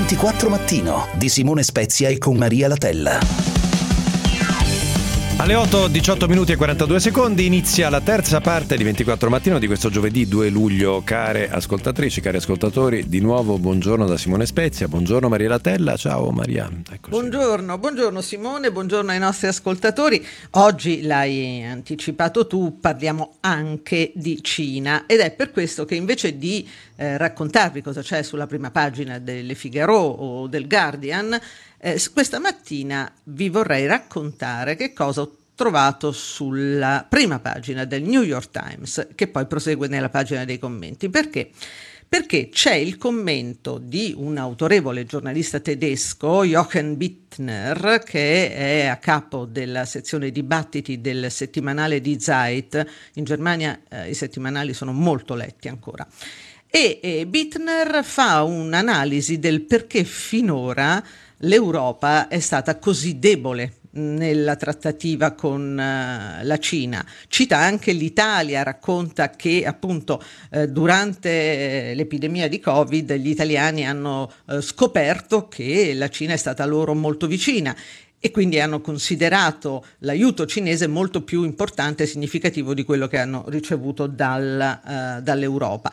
24 Mattino di Simone Spezia e con Maria Latella. Alle 8:18 minuti e 42 secondi inizia la terza parte di 24 Mattino di questo giovedì 2 luglio. Care ascoltatrici, cari ascoltatori, di nuovo buongiorno da Simone Spezia, buongiorno Maria Latella, ciao Maria. Eccoci. Buongiorno Simone, buongiorno ai nostri ascoltatori. Oggi l'hai anticipato tu, parliamo anche di Cina ed è per questo che invece di raccontarvi cosa c'è sulla prima pagina del Figaro o del Guardian, questa mattina vi vorrei raccontare che cosa ho trovato sulla prima pagina del New York Times, che poi prosegue nella pagina dei commenti. Perché? Perché c'è il commento di un autorevole giornalista tedesco, Jochen Bittner, che è a capo della sezione dibattiti del settimanale Die Zeit. In Germania i settimanali sono molto letti ancora. E Bittner fa un'analisi del perché finora l'Europa è stata così debole nella trattativa con la Cina. Cita anche l'Italia, racconta che appunto durante l'epidemia di Covid gli italiani hanno scoperto che la Cina è stata loro molto vicina e quindi hanno considerato l'aiuto cinese molto più importante e significativo di quello che hanno ricevuto dall'Europa.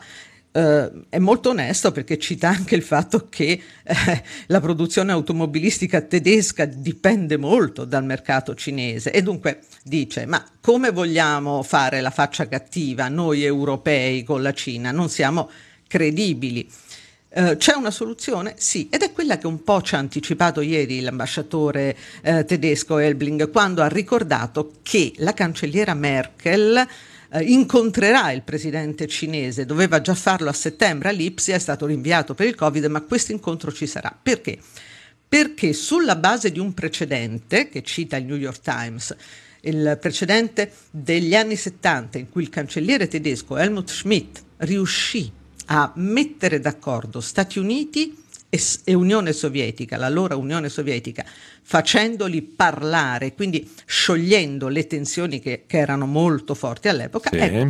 È molto onesto perché cita anche il fatto che la produzione automobilistica tedesca dipende molto dal mercato cinese e dunque dice: ma come vogliamo fare la faccia cattiva noi europei con la Cina? Non siamo credibili. C'è una soluzione? Sì, ed è quella che un po' ci ha anticipato ieri l'ambasciatore tedesco Elbling, quando ha ricordato che la cancelliera Merkel incontrerà il presidente cinese. Doveva già farlo a settembre a Lipsia, è stato rinviato per il Covid, ma questo incontro ci sarà. Perché? Perché sulla base di un precedente che cita il New York Times, il precedente degli anni 70, in cui il cancelliere tedesco Helmut Schmidt riuscì a mettere d'accordo Stati Uniti e Unione Sovietica, l'allora Unione Sovietica, facendoli parlare, quindi sciogliendo le tensioni che erano molto forti all'epoca, sì. Ecco,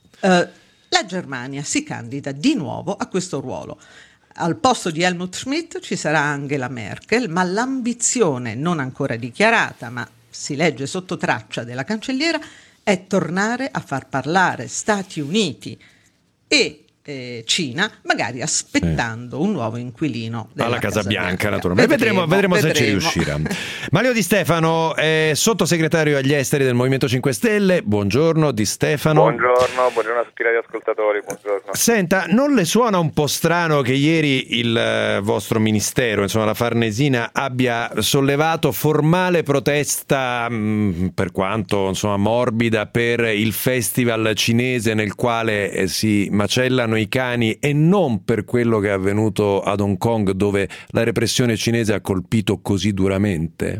la Germania si candida di nuovo a questo ruolo. Al posto di Helmut Schmidt ci sarà Angela Merkel, ma l'ambizione non ancora dichiarata, ma si legge sotto traccia della cancelliera, è tornare a far parlare Stati Uniti e Cina, magari aspettando un nuovo inquilino alla Casa Bianca, naturalmente. Vedremo se ci riuscirà. Mario Di Stefano, sottosegretario agli esteri del Movimento 5 Stelle. Buongiorno Di Stefano. Buongiorno a tutti gli ascoltatori. Buongiorno. Senta, non le suona un po' strano che ieri il vostro ministero, insomma la Farnesina, abbia sollevato formale protesta, per quanto insomma morbida, per il festival cinese nel quale si macellano i cani e non per quello che è avvenuto ad Hong Kong, dove la repressione cinese ha colpito così duramente?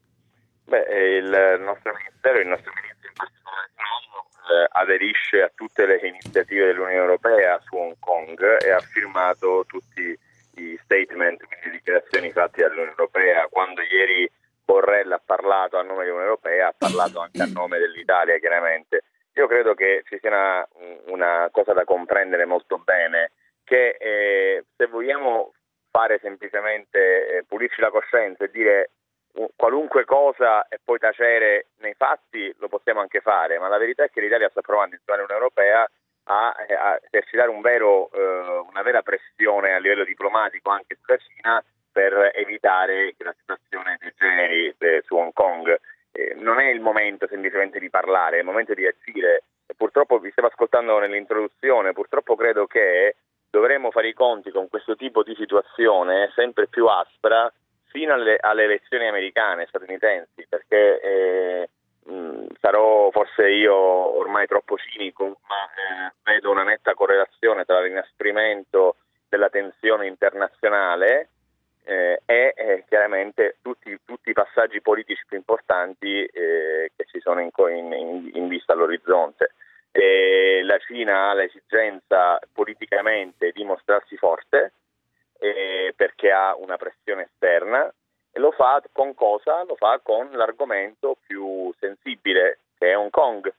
Il nostro ministero in particolare aderisce a tutte le iniziative dell'Unione Europea su Hong Kong e ha firmato tutti i statement, quindi dichiarazioni fatte dall'Unione Europea. Quando ieri Borrell ha parlato a nome dell'Unione Europea, ha parlato anche a nome dell'Italia, chiaramente. Io credo che ci sia una cosa da comprendere molto bene, che se vogliamo fare semplicemente pulirci la coscienza e dire qualunque cosa e poi tacere nei fatti, lo possiamo anche fare, ma la verità è che l'Italia sta provando insieme all'Unione Europea a esercitare una vera pressione a livello diplomatico anche sulla Cina per evitare che la situazione degeneri su Hong Kong. Non è il momento semplicemente di parlare, è il momento di agire. Purtroppo vi stavo ascoltando nell'introduzione, purtroppo credo che dovremo fare i conti con questo tipo di situazione sempre più aspra fino alle elezioni americane, statunitensi, perché sarò forse io ormai troppo cinico, ma vedo una netta correlazione tra l'inasprimento della tensione internazionale e chiaramente tutti i passaggi politici più importanti che ci sono in vista all'orizzonte. La Cina ha l'esigenza politicamente di mostrarsi forte perché ha una pressione esterna e lo fa con cosa? Lo fa con l'argomento più sensibile, che è Hong Kong.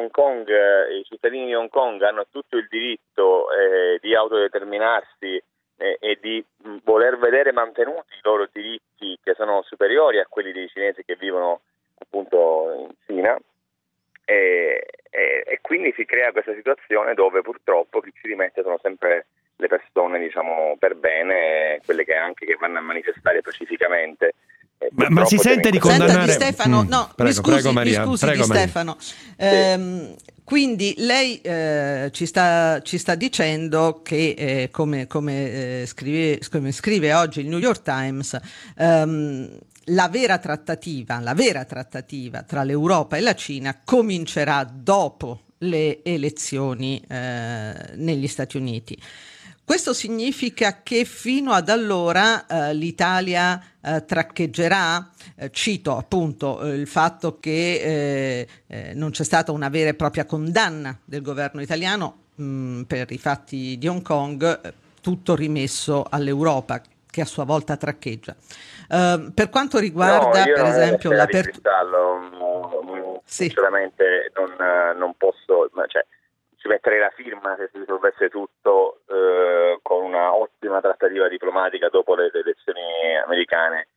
I cittadini di Hong Kong hanno tutto il diritto di autodeterminarsi e di voler vedere mantenuti i loro diritti che sono superiori a quelli dei cinesi che vivono appunto in Cina, e quindi si crea questa situazione dove purtroppo chi ci rimette sono sempre le persone, diciamo, per bene, quelle che vanno a manifestare pacificamente. Ma si sente di condannare... Senta Di Stefano, no, prego, Maria. mi scusi Di Stefano. Quindi lei ci sta dicendo che come scrive oggi il New York Times, la vera trattativa tra l'Europa e la Cina comincerà dopo le elezioni negli Stati Uniti. Questo significa che fino ad allora l'Italia traccheggerà? Cito appunto il fatto che non c'è stata una vera e propria condanna del governo italiano per i fatti di Hong Kong, tutto rimesso all'Europa che a sua volta traccheggia. Per quanto riguarda per esempio l'apertura... Sinceramente non posso... ci metterei la firma se si risolvesse tutto con una ottima trattativa diplomatica dopo le elezioni americane.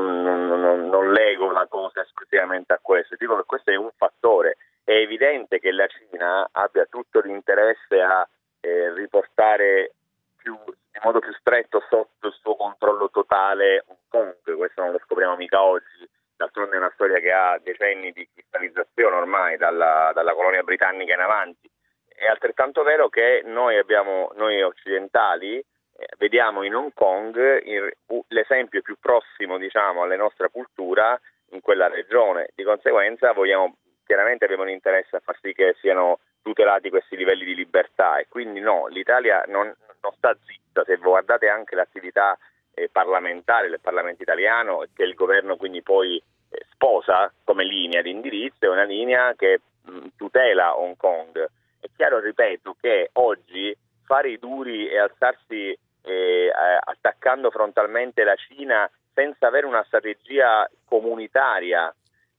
Non lego la cosa esclusivamente a questo, dico che questo è un fattore. È evidente che la Cina abbia tutto l'interesse a riportare in modo più stretto sotto il suo controllo totale Hong Kong. Questo non lo scopriamo mica oggi, d'altronde è una storia che ha decenni di cristallizzazione ormai dalla colonia britannica in avanti. È altrettanto vero che noi occidentali vediamo in Hong Kong l'esempio più prossimo, diciamo, alla nostra cultura in quella regione. Di conseguenza chiaramente abbiamo un interesse a far sì che siano tutelati questi livelli di libertà, e quindi no, l'Italia non sta zitta. Se guardate anche l'attività parlamentare del Parlamento italiano, che il governo quindi poi sposa come linea di indirizzo, è una linea che tutela Hong Kong. È chiaro, ripeto, che oggi fare i duri e alzarsi attaccando frontalmente la Cina senza avere una strategia comunitaria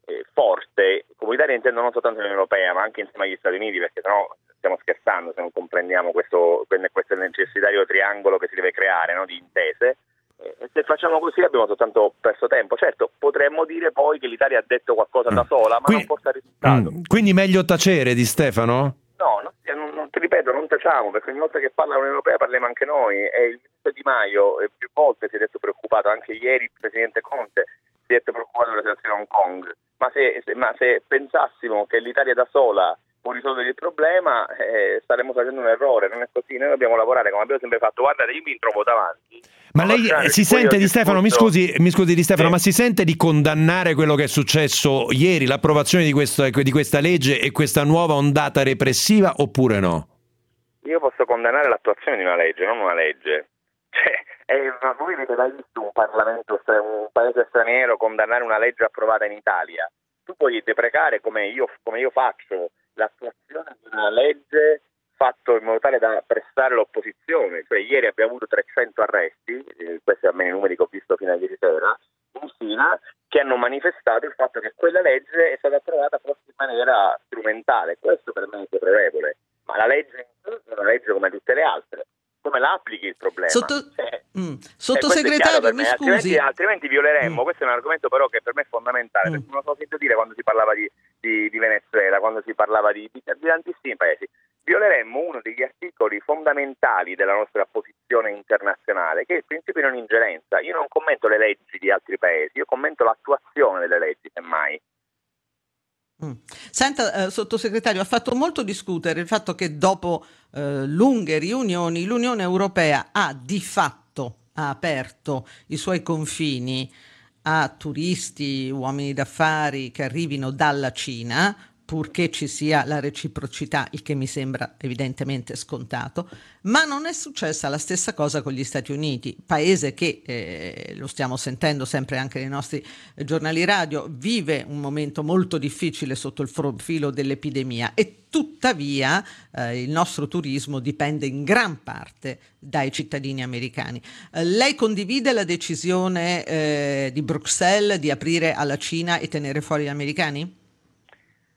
forte, comunitaria intendo non soltanto l'Unione Europea ma anche insieme agli Stati Uniti, perché sennò stiamo scherzando se non comprendiamo questo necessitario triangolo che si deve creare, no, di intese. E se facciamo così abbiamo soltanto perso tempo. Certo, potremmo dire poi che l'Italia ha detto qualcosa da sola, ma non porta risultato. Quindi meglio tacere, Di Stefano? No, ti ripeto, non tacciamo, perché ogni volta che parla l'Unione Europea parliamo anche noi, e il ministro Di Maio più volte si è detto preoccupato, anche ieri il presidente Conte si è detto preoccupato della situazione a Hong Kong, ma se pensassimo che l'Italia da sola può risolvere il problema, staremmo facendo un errore. Non è così, noi dobbiamo lavorare come abbiamo sempre fatto. Guardate, io mi trovo davanti. Ma lei si sente, Di Stefano, mi scusi Di Stefano, ma si sente di condannare quello che è successo ieri, l'approvazione di questa legge e questa nuova ondata repressiva, oppure no? Io posso condannare l'attuazione di una legge, non una legge. Ma voi avete mai visto un un paese straniero condannare una legge approvata in Italia? Tu puoi deprecare, come io faccio, l'attuazione di una legge fatto in modo tale da pressare l'opposizione. Cioè, ieri abbiamo avuto 300 arresti, questi almeno i numeri che ho visto fino a ieri sera, in Cina, che hanno manifestato il fatto che quella legge è stata approvata forse in maniera strumentale. Questo per me è deplorevole, ma la legge è una legge come tutte le altre. Come la applichi il problema? Sottosegretario, mi scusi. Altrimenti violeremmo, questo è un argomento però che per me è fondamentale, perché non lo so sentito dire quando si parlava di Venezuela, quando si parlava di tantissimi paesi. Violeremmo uno degli articoli fondamentali della nostra posizione internazionale, che è il principio di non ingerenza. Io non commento le leggi di altri paesi, io commento l'attuazione delle leggi, semmai. Senta, sottosegretario, ha fatto molto discutere il fatto che dopo lunghe riunioni l'Unione Europea ha di fatto aperto i suoi confini a turisti, uomini d'affari che arrivino dalla Cina, purché ci sia la reciprocità, il che mi sembra evidentemente scontato, ma non è successa la stessa cosa con gli Stati Uniti, paese che, lo stiamo sentendo sempre anche nei nostri giornali radio, vive un momento molto difficile sotto il profilo dell'epidemia, e tuttavia il nostro turismo dipende in gran parte dai cittadini americani. Lei condivide la decisione di Bruxelles di aprire alla Cina e tenere fuori gli americani?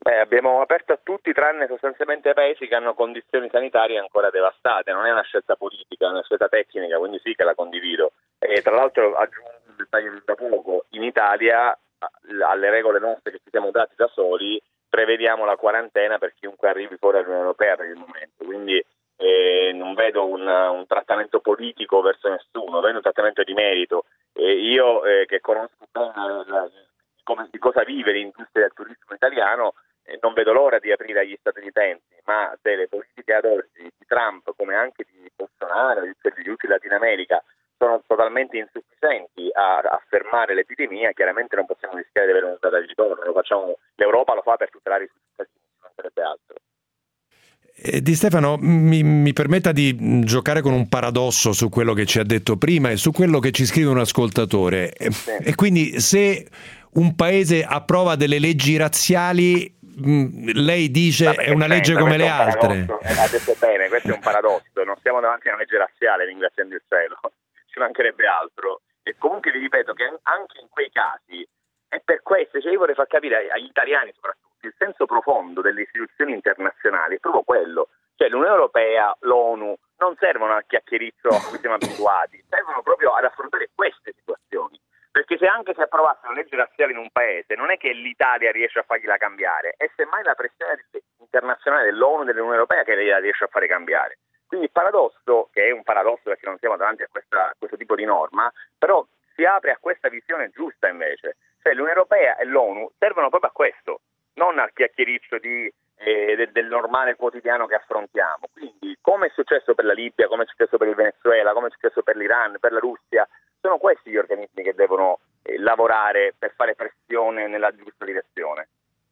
Abbiamo aperto a tutti tranne sostanzialmente paesi che hanno condizioni sanitarie ancora devastate. Non è una scelta politica, è una scelta tecnica, quindi sì che la condivido. E tra l'altro aggiungo un dettaglio da poco: in Italia, alle regole nostre che ci siamo dati da soli, prevediamo la quarantena per chiunque arrivi fuori dall'Unione Europea per il momento. Quindi non vedo un trattamento politico verso nessuno, vedo un trattamento di merito. Io che conosco bene di cosa vive l'industria del turismo italiano, non vedo l'ora di aprire agli statunitensi, ma se le politiche ad oggi di Trump, come anche di Bolsonaro, di tutti in Latino America, sono totalmente insufficienti a fermare l'epidemia, chiaramente non possiamo rischiare di avere un'ondata di ritorno. L'Europa lo fa per tutelare i suoi cittadini, non sarebbe altro. Di Stefano, mi permetta di giocare con un paradosso su quello che ci ha detto prima e su quello che ci scrive un ascoltatore. Sì. E quindi se un paese approva delle leggi razziali, lei dice è una legge come le altre. Ha detto bene, questo è un paradosso, non siamo davanti a una legge razziale, ringraziando il cielo, ci mancherebbe altro. E comunque vi ripeto che anche in quei casi è per questo, io vorrei far capire agli italiani soprattutto, il senso profondo delle istituzioni internazionali è proprio quello. Cioè l'Unione Europea, l'ONU non servono al chiacchiericcio a cui siamo abituati, servono proprio ad affrontare queste situazioni. Perché se anche si approvasse una legge razziale in un paese, non è che l'Italia riesce a fargliela cambiare, è semmai la pressione internazionale dell'ONU e dell'Unione Europea che la riesce a fare cambiare. Quindi il paradosso, che è un paradosso perché non siamo davanti a questo tipo di norma, però si apre a questa visione giusta invece. Cioè l'Unione Europea e l'ONU servono proprio a questo, non al chiacchiericcio del normale quotidiano che affrontiamo. Quindi, come è successo per la Libia, come è successo per il Venezuela, come è successo per l'Iran, per la Russia, sono questi gli organismi che devono lavorare per fare pressione nella giusta direzione.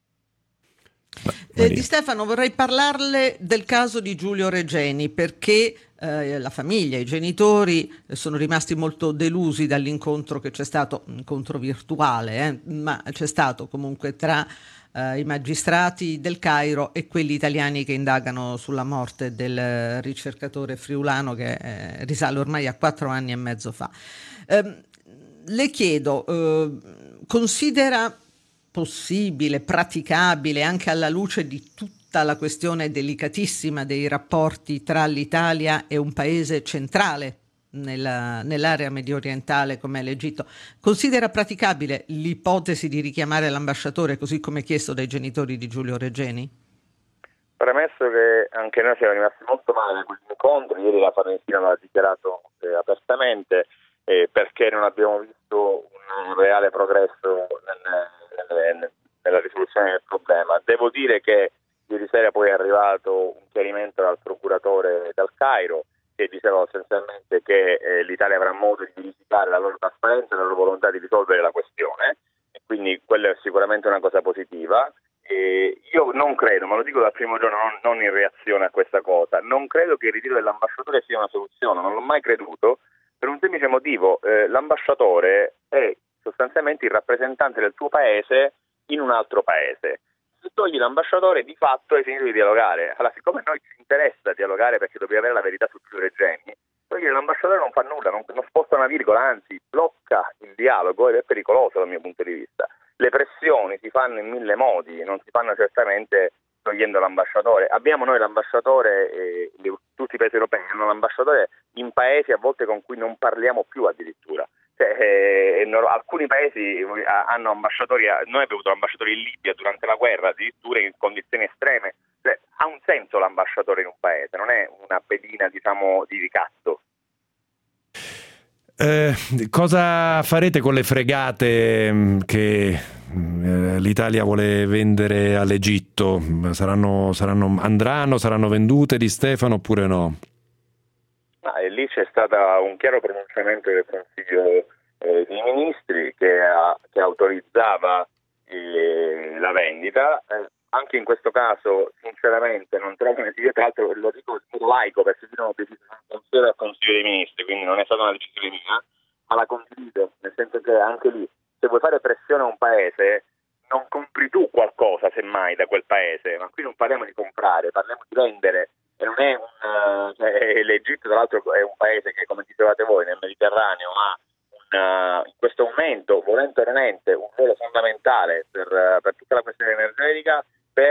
Di Stefano, vorrei parlarle del caso di Giulio Regeni, perché la famiglia, i genitori sono rimasti molto delusi dall'incontro che c'è stato, incontro virtuale, ma c'è stato comunque tra i magistrati del Cairo e quelli italiani che indagano sulla morte del ricercatore friulano che risale ormai a 4 anni e mezzo fa. Le chiedo, considera possibile, praticabile, anche alla luce di tutta la questione delicatissima dei rapporti tra l'Italia e un paese centrale nell'area medio orientale come l'Egitto, considera praticabile l'ipotesi di richiamare l'ambasciatore così come chiesto dai genitori di Giulio Regeni? Premesso che anche noi siamo rimasti molto male a quell'incontro, ieri la Farnesina l'ha dichiarato apertamente, perché non abbiamo visto un reale progresso nella risoluzione del problema. Devo dire che ieri sera poi è arrivato un chiarimento dal procuratore dal Cairo che diceva essenzialmente che l'Italia avrà modo di verificare la loro trasparenza e la loro volontà di risolvere la questione, e quindi quello è sicuramente una cosa positiva. Io non credo, ma lo dico dal primo giorno, non in reazione a questa cosa, non credo che il ritiro dell'ambasciatore sia una soluzione, non l'ho mai creduto, per un semplice motivo: l'ambasciatore è sostanzialmente il rappresentante del tuo paese in un altro paese. Se togli l'ambasciatore, di fatto hai finito di dialogare. Allora, siccome a noi ci interessa dialogare perché dobbiamo avere la verità su Giulio Regeni, togliere l'ambasciatore non fa nulla, non sposta una virgola, anzi blocca il dialogo ed è pericoloso dal mio punto di vista. Le pressioni si fanno in 1000 modi, non si fanno certamente togliendo l'ambasciatore. Abbiamo noi l'ambasciatore, tutti i paesi europei hanno l'ambasciatore in paesi a volte con cui non parliamo più addirittura. Alcuni paesi hanno ambasciatori, noi abbiamo avuto l'ambasciatore in Libia durante la guerra, addirittura in condizioni estreme. Ha un senso l'ambasciatore in un paese, non è una pedina, diciamo, di ricatto. Cosa farete con le fregate che l'Italia vuole vendere all'Egitto? Saranno vendute, Di Stefano, oppure no? E lì c'è stato un chiaro pronunciamento del Consiglio dei Ministri che autorizzava la vendita. Anche in questo caso, sinceramente, non trovo necessità. Tra l'altro, lo dico in modo laico perché io non ho deciso al Consiglio dei Ministri, quindi non è stata una decisione mia, ma la condivido, nel senso che anche lì, se vuoi fare pressione a un paese, non compri tu qualcosa, semmai, da quel paese, ma qui non parliamo di comprare, parliamo di vendere. E non è l'Egitto, tra l'altro, è un paese che, come dicevate voi, nel Mediterraneo ha in questo momento, volente o nolente, un ruolo fondamentale per tutta la questione energetica, per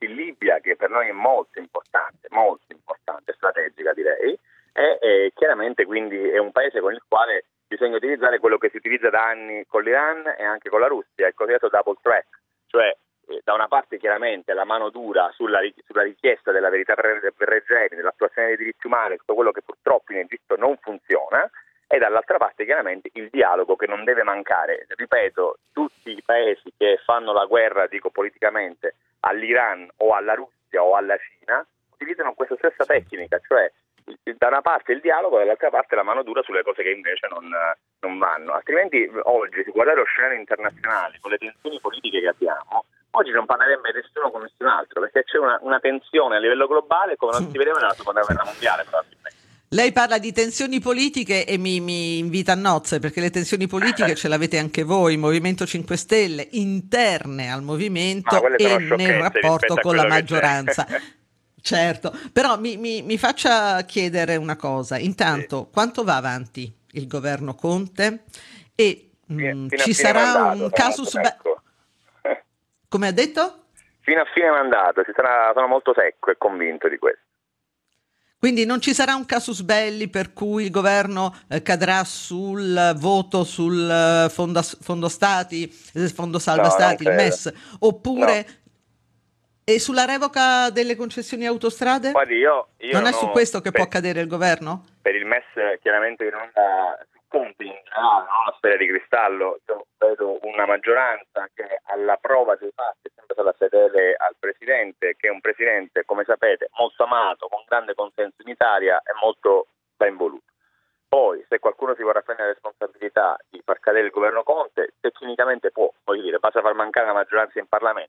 in Libia, che per noi è molto importante, strategica direi, e chiaramente quindi è un paese con il quale bisogna utilizzare quello che si utilizza da anni con l'Iran e anche con la Russia, il cosiddetto double track, cioè da una parte chiaramente la mano dura sulla richiesta della verità per Regeni, dell'attuazione dei diritti umani, tutto quello che purtroppo in Egitto non funziona, e dall'altra parte chiaramente il dialogo che non deve mancare. Ripeto, tutti i paesi che fanno la guerra, dico politicamente, all'Iran o alla Russia o alla Cina utilizzano questa stessa tecnica, cioè da una parte il dialogo e dall'altra parte la mano dura sulle cose che invece non vanno. Altrimenti oggi, se guardate lo scenario internazionale, con le tensioni politiche che abbiamo, oggi non parlerebbe nessuno con nessun altro, perché c'è una tensione a livello globale come non si vedeva nella seconda guerra mondiale probabilmente. Lei parla di tensioni politiche e mi invita a nozze, perché le tensioni politiche ce l'avete anche voi, Movimento 5 Stelle, interne al movimento e nel rapporto con la maggioranza. Certo, però mi faccia chiedere una cosa. Intanto, quanto va avanti il governo Conte? E ci sarà un casus come ha detto? Fino a fine mandato, sono molto secco e convinto di questo. Quindi non ci sarà un casus belli per cui il governo cadrà sul voto sul fondo stati, fondo salva stati, il MES, oppure e sulla revoca delle concessioni autostrade? Guardi, io non è su questo che può cadere il governo? Per il MES chiaramente non su Conte in generale, non una sfera di cristallo, io vedo una maggioranza che alla prova dei fatti è sempre stata fedele al Presidente, che è un Presidente, come sapete, molto amato, con grande consenso in Italia e molto ben voluto. Poi, se qualcuno si vorrà prendere la responsabilità di far cadere il governo Conte, tecnicamente può, voglio dire, basta far mancare una maggioranza in Parlamento.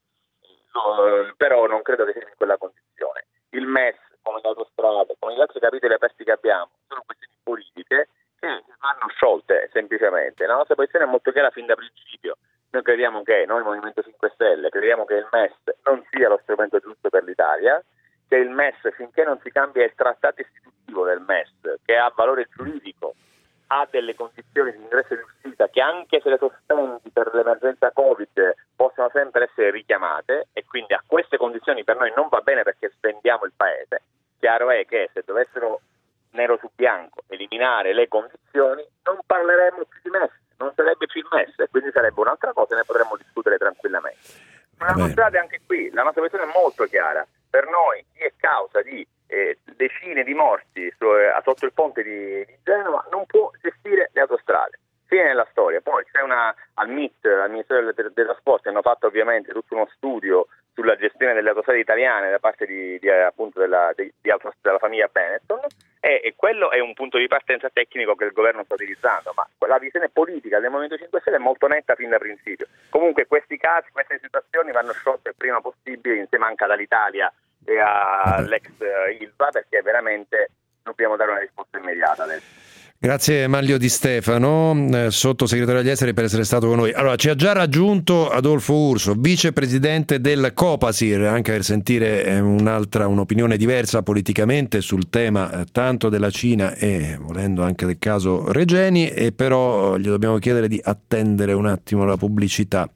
Però non credo che sia in quella condizione. Il MES, come le autostrade, come gli altri capitoli aperti che abbiamo, sono questioni politiche che vanno sciolte semplicemente. La nostra posizione è molto chiara fin da principio. Noi crediamo che, noi Movimento 5 Stelle, crediamo che il MES non sia lo strumento giusto per l'Italia, che il MES, finché non si cambia il trattato istitutivo del MES, che ha valore giuridico, ha delle condizioni di ingresso e di uscita che anche se le sospendi per l'emergenza Covid possono sempre essere richiamate, e quindi a queste condizioni per noi non va bene perché spendiamo il paese. Chiaro è che se dovessero nero su bianco eliminare le condizioni non parleremmo più di MES, non sarebbe più il MES e quindi sarebbe un'altra cosa e ne potremmo discutere tranquillamente. Ma la nostra anche qui, la nostra posizione è molto chiara. Per noi chi è causa di decine di morti sotto il ponte di Genova non può gestire le autostrade. Fine nella storia. Poi c'è al MIT, al Ministero dei Trasporti, hanno fatto ovviamente tutto uno studio sulla gestione delle autostrade italiane da parte appunto della famiglia Benetton, e quello è un punto di partenza tecnico che il governo sta utilizzando, ma la visione politica del Movimento 5 Stelle è molto netta fin da principio. Comunque questi casi, queste situazioni vanno sciolte il prima possibile insieme anche dall'Italia e all'ex Ilva, perché veramente dobbiamo dare una risposta immediata adesso. Grazie Manlio Di Stefano, sottosegretario agli esteri, per essere stato con noi. Allora, ci ha già raggiunto Adolfo Urso, vicepresidente del Copasir, anche per sentire un'opinione diversa politicamente sul tema tanto della Cina e volendo anche del caso Regeni, e però gli dobbiamo chiedere di attendere un attimo la pubblicità.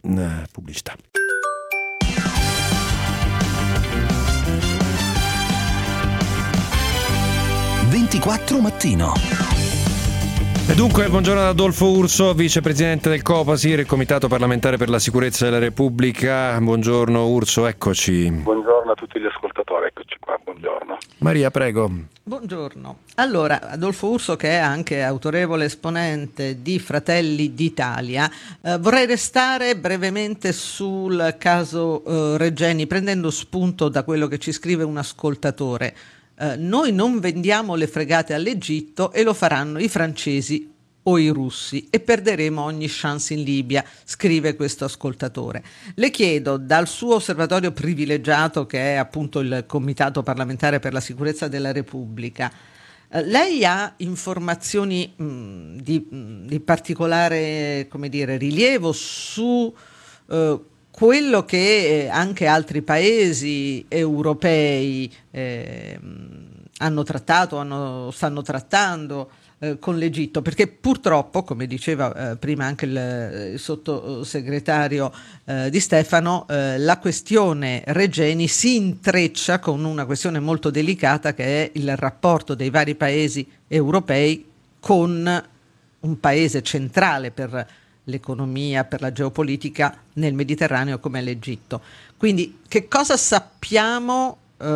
24 mattino. E dunque, buongiorno ad Adolfo Urso, vicepresidente del Copasir, il Comitato parlamentare per la sicurezza della Repubblica. Buongiorno Urso, eccoci. Buongiorno a tutti gli ascoltatori, eccoci qua, buongiorno. Maria, prego. Buongiorno. Allora, Adolfo Urso, che è anche autorevole esponente di Fratelli d'Italia, vorrei restare brevemente sul caso Regeni, prendendo spunto da quello che ci scrive un ascoltatore. Noi non vendiamo le fregate all'Egitto e lo faranno i francesi o i russi e perderemo ogni chance in Libia, scrive questo ascoltatore. Le chiedo, dal suo osservatorio privilegiato, che è appunto il Comitato parlamentare per la sicurezza della Repubblica, lei ha informazioni di particolare, come dire, rilievo su quello che anche altri paesi europei hanno trattato, stanno trattando con l'Egitto, perché purtroppo, come diceva prima anche il sottosegretario Di Stefano, la questione Regeni si intreccia con una questione molto delicata, che è il rapporto dei vari paesi europei con un paese centrale per l'economia, per la geopolitica nel Mediterraneo come l'Egitto. Quindi che cosa sappiamo,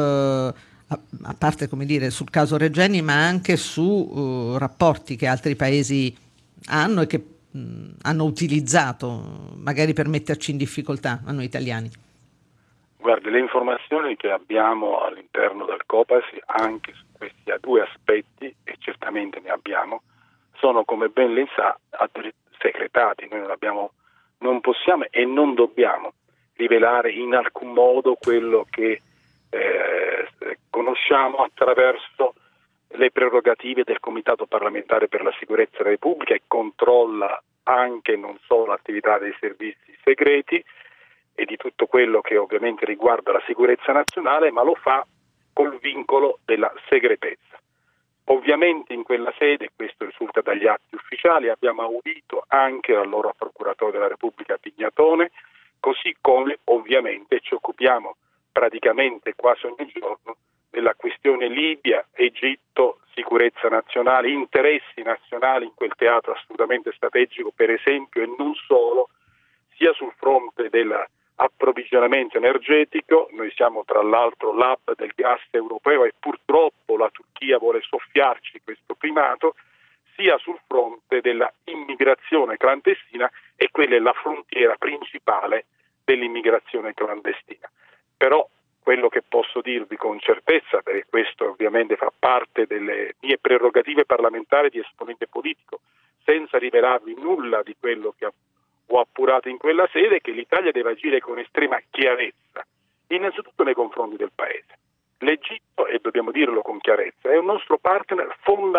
a parte, come dire, sul caso Regeni, ma anche su rapporti che altri paesi hanno e che hanno utilizzato magari per metterci in difficoltà a noi italiani? Guardi, le informazioni che abbiamo all'interno del COPASI anche su questi due aspetti, e certamente ne abbiamo, sono, come ben lei sa, segretati. Noi non possiamo e non dobbiamo rivelare in alcun modo quello che conosciamo attraverso le prerogative del Comitato parlamentare per la sicurezza della Repubblica, e controlla anche non solo l'attività dei servizi segreti e di tutto quello che ovviamente riguarda la sicurezza nazionale, ma lo fa col vincolo della segretezza. Ovviamente in quella sede, questo risulta dagli atti ufficiali, abbiamo audito anche l'allora procuratore della Repubblica Pignatone, così come ovviamente ci occupiamo praticamente quasi ogni giorno della questione Libia, Egitto, sicurezza nazionale, interessi nazionali in quel teatro assolutamente strategico, per esempio, e non solo, sia sul fronte dell'approvvigionamento energetico. Noi siamo tra l'altro l'hub del gas europeo e purtroppo la Turchia vuole soffiarci questo primato, sia sul fronte della immigrazione clandestina, e quella è la frontiera principale dell'immigrazione clandestina. Però quello che posso dirvi con certezza, perché questo ovviamente fa parte delle mie prerogative parlamentari di esponente politico, senza rivelarvi nulla di quello che ho appurato in quella sede, è che l'Italia deve agire con estrema chiarezza, innanzitutto nei confronti del Paese. L'Egitto, e dobbiamo dirlo con chiarezza, è un nostro partner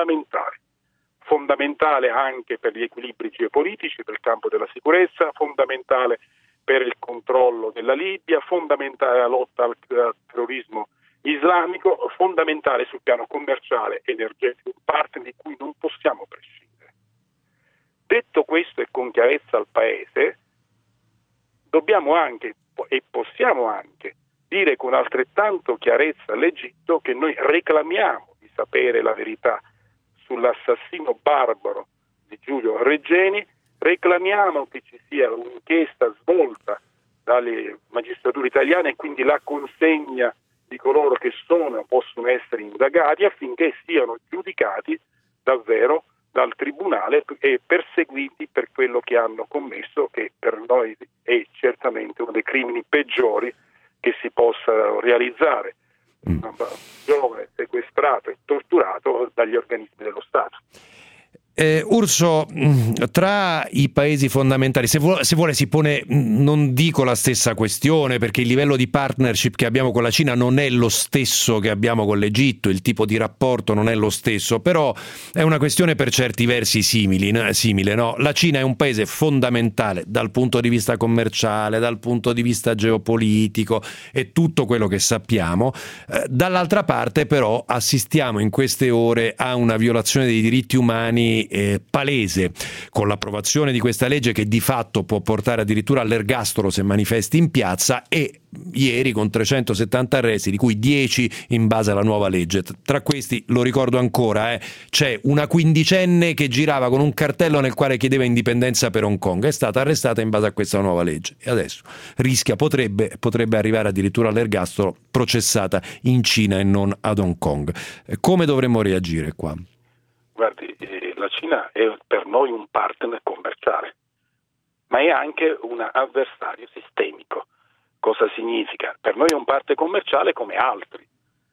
fondamentale anche per gli equilibri geopolitici, per il campo della sicurezza, fondamentale per il controllo della Libia, fondamentale la lotta al terrorismo islamico, fondamentale sul piano commerciale e energetico, un partner di cui non possiamo prescindere. Detto questo e con chiarezza al Paese, dobbiamo anche e possiamo anche dire con altrettanto chiarezza all'Egitto che noi reclamiamo di sapere la verità sull'assassino barbaro di Giulio Regeni, reclamiamo che ci sia un'inchiesta svolta dalle magistrature italiane e quindi la consegna di coloro che sono o possono essere indagati, affinché siano giudicati davvero dal tribunale e perseguiti per quello che hanno commesso, che per noi è certamente uno dei crimini peggiori che si possa realizzare. Un giovane sequestrato e torturato dagli organismi dello Stato. Urso, tra i paesi fondamentali, se vuole si pone, non dico la stessa questione, perché il livello di partnership che abbiamo con la Cina non è lo stesso che abbiamo con l'Egitto, il tipo di rapporto non è lo stesso, però è una questione per certi versi simile, no? La Cina è un paese fondamentale dal punto di vista commerciale, dal punto di vista geopolitico e tutto quello che sappiamo. Dall'altra parte però assistiamo in queste ore a una violazione dei diritti umani palese, con l'approvazione di questa legge che di fatto può portare addirittura all'ergastolo se manifesti in piazza, e ieri con 370 arresti, di cui 10 in base alla nuova legge. Tra questi, lo ricordo ancora, c'è una quindicenne che girava con un cartello nel quale chiedeva indipendenza per Hong Kong, è stata arrestata in base a questa nuova legge e adesso rischia, potrebbe arrivare addirittura all'ergastolo, processata in Cina e non ad Hong Kong. Come dovremmo reagire qua? Guardi, la Cina è per noi un partner commerciale, ma è anche un avversario sistemico. Cosa significa? Per noi è un partner commerciale come altri,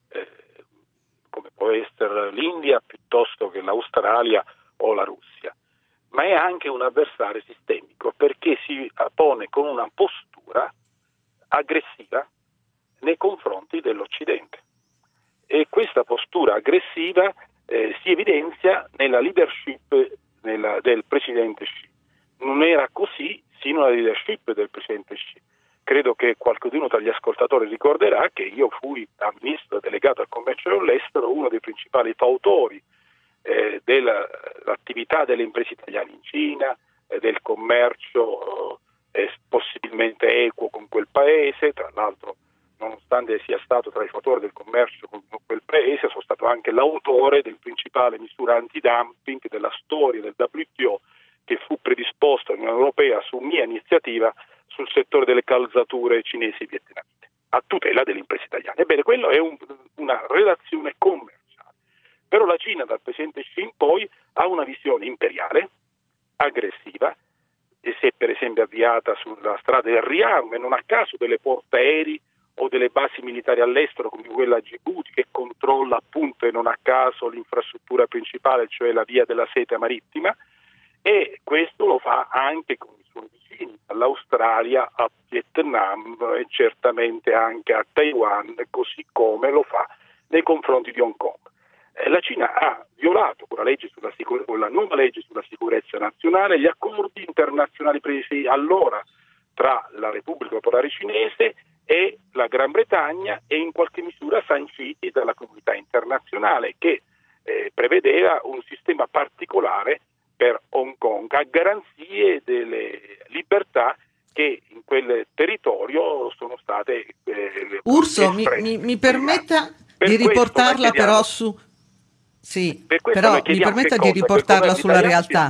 come può essere l'India piuttosto che l'Australia o la Russia, ma è anche un avversario sistemico perché si pone con una postura aggressiva nei confronti dell'Occidente, e questa postura aggressiva si evidenzia nella leadership del presidente Xi. Non era così sino alla leadership del presidente Xi. Credo che qualcuno tra gli ascoltatori ricorderà che io fui ministro delegato al commercio all'estero, uno dei principali fautori dell'attività delle imprese italiane in Cina, del commercio possibilmente equo con quel paese. Tra l'altro, nonostante sia stato tra i fautori del commercio con quel paese, sono stato anche l'autore del principale misura antidumping della storia del WTO, che fu predisposta all'Unione Europea su mia iniziativa sul settore delle calzature cinesi e vietnamite, a tutela delle imprese italiane. Ebbene, quello è una relazione commerciale. Però la Cina, dal presidente Xi in poi, ha una visione imperiale, aggressiva, e si è per esempio avviata sulla strada del riarmo, e non a caso delle portaerei o delle basi militari all'estero come quella a Djibouti, che controlla appunto e non a caso l'infrastruttura principale, cioè la via della seta marittima, e questo lo fa anche con i suoi vicini, dall'Australia a Vietnam e certamente anche a Taiwan, così come lo fa nei confronti di Hong Kong. La Cina ha violato con la nuova legge sulla sicurezza nazionale gli accordi internazionali presi allora tra la Repubblica Popolare Cinese e la Gran Bretagna, e in qualche misura sanciti dalla comunità internazionale, che prevedeva un sistema particolare per Hong Kong a garanzie delle libertà che in quel territorio sono state Urso, mi permetta di riportarla però su... Sì, però mi permetta di riportarla sulla realtà.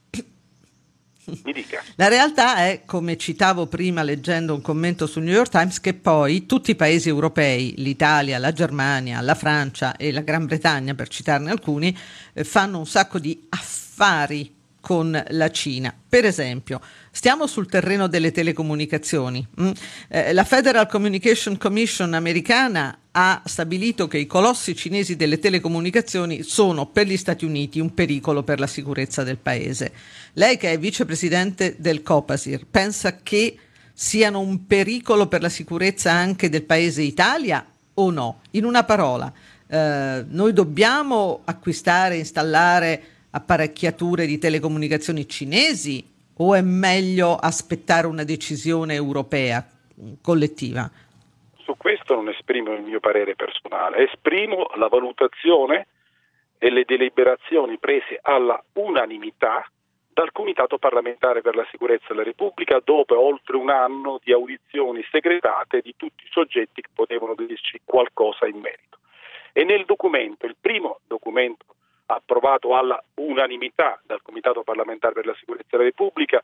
Mi dica. La realtà è, come citavo prima leggendo un commento sul New York Times, che poi tutti i paesi europei, l'Italia, la Germania, la Francia e la Gran Bretagna, per citarne alcuni, fanno un sacco di affari con la Cina. Per esempio, stiamo sul terreno delle telecomunicazioni. La Federal Communication Commission americana ha stabilito che i colossi cinesi delle telecomunicazioni sono per gli Stati Uniti un pericolo per la sicurezza del paese. Lei, che è vicepresidente del Copasir, pensa che siano un pericolo per la sicurezza anche del paese Italia o no? In una parola, noi dobbiamo acquistare e installare apparecchiature di telecomunicazioni cinesi o è meglio aspettare una decisione europea collettiva? Su questo non esprimo il mio parere personale, esprimo la valutazione e le deliberazioni prese alla unanimità dal Comitato parlamentare per la sicurezza della Repubblica, dopo oltre un anno di audizioni segretate di tutti i soggetti che potevano dirci qualcosa in merito. E nel documento, il primo documento approvato alla unanimità dal Comitato parlamentare per la sicurezza della Repubblica,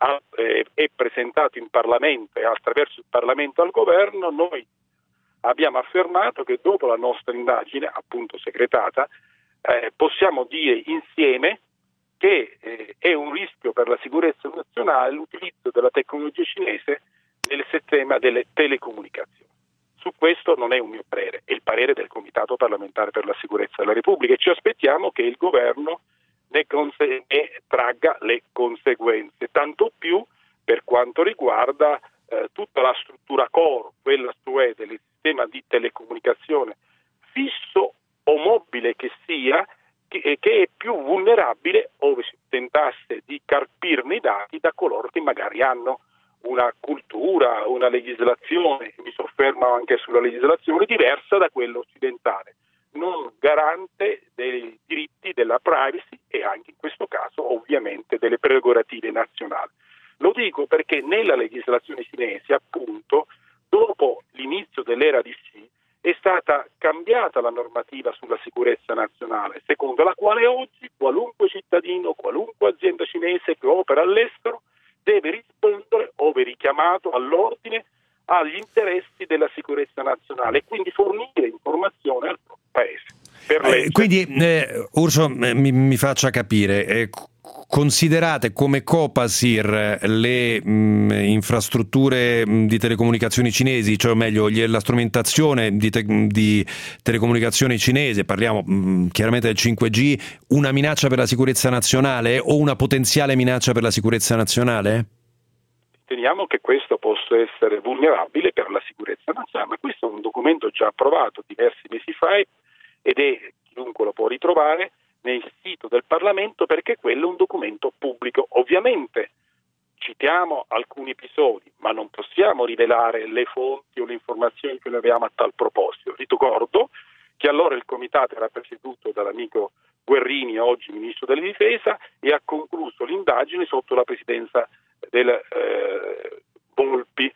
è presentato in Parlamento e attraverso il Parlamento al governo, noi abbiamo affermato che dopo la nostra indagine, appunto segretata, possiamo dire insieme che è un rischio per la sicurezza nazionale l'utilizzo della tecnologia cinese nel sistema delle telecomunicazioni. Su questo non è un mio parere, è il parere del Comitato parlamentare per la sicurezza della Repubblica, e ci aspettiamo che il governo ne tragga le conseguenze, tanto più per quanto riguarda tutta la struttura core, quella cioè del sistema di telecomunicazione fisso o mobile che sia, che è più vulnerabile ove si tentasse di carpirne i dati da coloro che magari hanno una cultura, una legislazione, mi soffermo anche sulla legislazione, diversa da quella occidentale, non garante dei diritti della privacy e anche in questo caso ovviamente delle prerogative nazionali. Lo dico perché nella legislazione cinese, appunto, dopo l'inizio dell'era di Xi, è stata cambiata la normativa sulla sicurezza nazionale, secondo la quale oggi qualunque cittadino, qualunque azienda cinese che opera all'estero deve rispondere, ove richiamato, all'ordine, agli interessi della sicurezza nazionale e quindi fornire informazione al proprio paese. Quindi, Urso, mi faccia capire, considerate come Copasir le infrastrutture di telecomunicazioni cinesi, cioè o meglio la strumentazione di telecomunicazioni cinese, parliamo chiaramente del 5G, una minaccia per la sicurezza nazionale o una potenziale minaccia per la sicurezza nazionale? Riteniamo che questo possa essere vulnerabile per la sicurezza nazionale, ma questo è un documento già approvato diversi mesi fa ed chiunque lo può ritrovare nel sito del Parlamento, perché quello è un documento pubblico. Ovviamente citiamo alcuni episodi, ma non possiamo rivelare le fonti o le informazioni che noi abbiamo a tal proposito. Ricordo che allora il comitato era presieduto dall'amico Guerrini, oggi ministro della difesa, e ha concluso l'indagine sotto la presidenza del Volpi,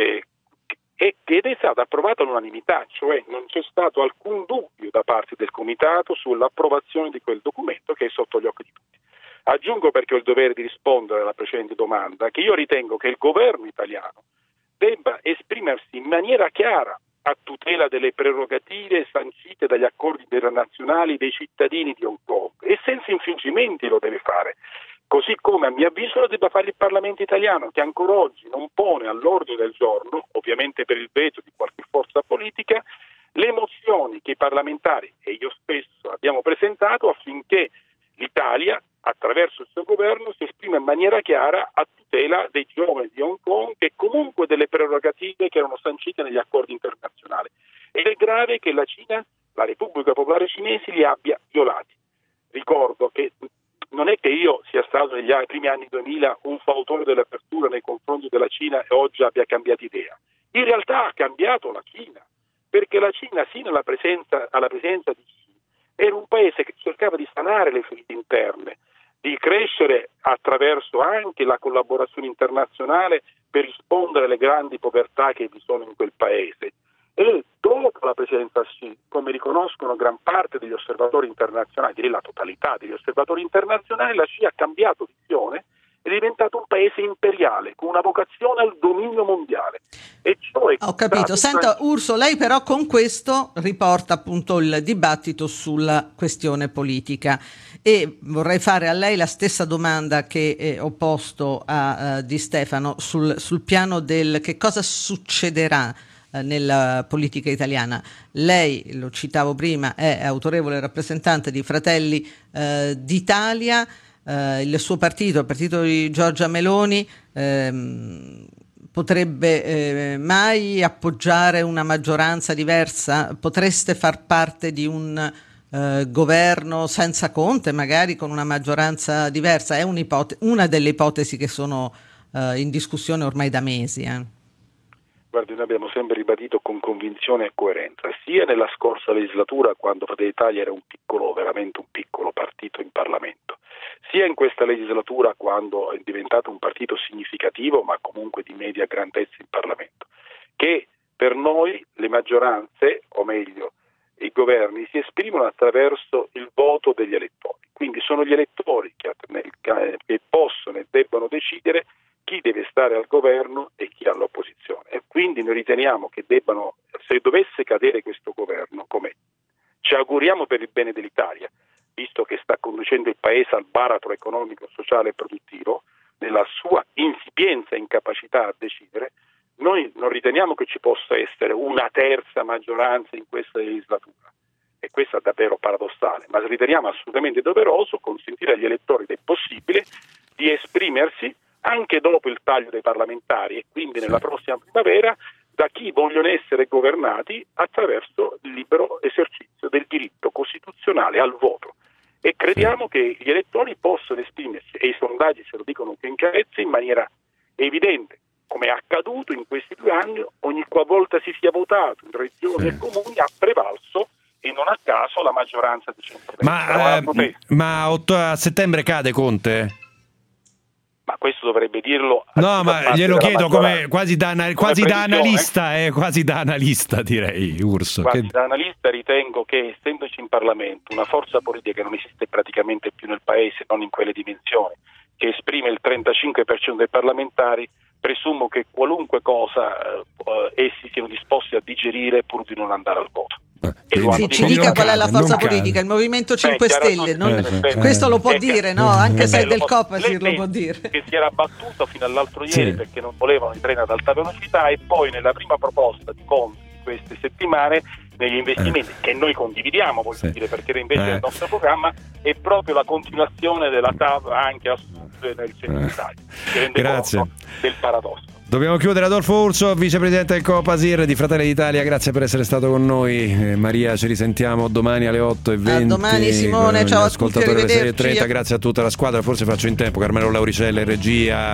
ed è stata approvata all'unanimità, cioè non c'è stato alcun dubbio da parte del comitato sull'approvazione di quel documento, che è sotto gli occhi di tutti. Aggiungo, perché ho il dovere di rispondere alla precedente domanda, che io ritengo che il governo italiano debba esprimersi in maniera chiara a tutela delle prerogative sancite dagli accordi internazionali dei cittadini di Hong Kong, e senza infingimenti lo deve fare. Così come, a mio avviso, lo debba fare il Parlamento italiano, che ancora oggi non pone all'ordine del giorno, ovviamente per il veto di qualche forza politica, le mozioni che i parlamentari e io stesso abbiamo presentato affinché l'Italia, attraverso il suo governo, si esprima in maniera chiara a tutela dei giovani di Hong Kong e comunque delle prerogative che erano sancite negli accordi internazionali. Ed è grave che la Cina, la Repubblica Popolare Cinese, li abbia violati. Ricordo che non è che io sia stato negli primi anni 2000 un fautore dell'apertura nei confronti della Cina e oggi abbia cambiato idea. In realtà ha cambiato la Cina, perché la Cina, sino alla presenza di Xi, era un paese che cercava di sanare le ferite interne, di crescere attraverso anche la collaborazione internazionale per rispondere alle grandi povertà che vi sono in quel paese. E dopo la presidenza Xi, come riconoscono gran parte degli osservatori internazionali, direi la totalità degli osservatori internazionali, la Xi ha cambiato visione ed è diventato un paese imperiale con una vocazione al dominio mondiale. E cioè, ho capito. Senta, Urso, lei però con questo riporta appunto il dibattito sulla questione politica, e vorrei fare a lei la stessa domanda che ho posto a Di Stefano sul piano del che cosa succederà nella politica italiana. Lei, lo citavo prima, è autorevole rappresentante di Fratelli d'Italia. Il suo partito, il partito di Giorgia Meloni, potrebbe mai appoggiare una maggioranza diversa? Potreste far parte di un governo senza Conte, magari con una maggioranza diversa? È una delle ipotesi che sono in discussione ormai da mesi. Guardi, noi abbiamo sempre ribadito con convinzione e coerenza, sia nella scorsa legislatura, quando Fratelli d'Italia era veramente un piccolo partito in Parlamento, sia in questa legislatura, quando è diventato un partito significativo, ma comunque di media grandezza in Parlamento, che per noi le maggioranze, o meglio i governi, si esprimono attraverso il voto degli elettori. Quindi sono gli elettori che possono e debbono decidere chi deve stare al governo e chi all'opposizione. E quindi noi riteniamo che se dovesse cadere questo governo, come ci auguriamo per il bene dell'Italia, visto che sta conducendo il paese al baratro economico, sociale e produttivo, nella sua insipienza e incapacità a decidere, noi non riteniamo che ci possa essere una terza maggioranza in questa legislatura. E questo è davvero paradossale, ma riteniamo assolutamente doveroso consentire agli elettori del possibile di esprimersi anche dopo il taglio dei parlamentari e quindi nella prossima primavera da chi vogliono essere governati attraverso il libero esercizio del diritto costituzionale al voto. E crediamo che gli elettori possono esprimersi, e i sondaggi ce lo dicono più in chiarezza, in maniera evidente, come è accaduto in questi 2 anni, ogni qualvolta si sia votato in regioni e comuni ha prevalso, e non a caso, la maggioranza di centrodestra. Ma a settembre cade Conte? Ma questo dovrebbe dirlo. No, ma glielo chiedo come quasi da analista, quasi da analista, direi, Urso. Da analista ritengo che, essendoci in Parlamento una forza politica che non esiste praticamente più nel paese, non in quelle dimensioni, che esprime il 35% dei parlamentari, presumo che qualunque cosa essi siano disposti a digerire pur di non andare al voto. Sì, ci dica qual è la forza politica, il Movimento 5 Stelle, questo lo può dire, no? Anche se è del Copasir lo può dire. Che si era battuto fino all'altro ieri perché non volevano i treni ad alta velocità, e poi nella prima proposta di Conte di queste settimane, negli investimenti che noi condividiamo, voglio dire, perché era invece del nostro programma, è proprio la continuazione della TAV anche a sud nel centro Italia. Si rende conto del paradosso. Dobbiamo chiudere. Adolfo Urso, vicepresidente del Copasir di Fratelli d'Italia, grazie per essere stato con noi. Maria, ci risentiamo domani alle 8:20. A domani Simone, ciao a tutti, alle 6:30. Grazie a tutta la squadra, forse faccio in tempo. Carmelo Lauricella in regia,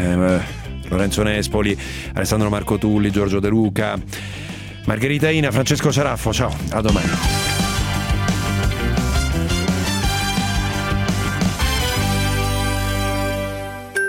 Lorenzo Nespoli, Alessandro Marco Tulli, Giorgio De Luca, Margherita Ina, Francesco Ciaraffo. Ciao, a domani.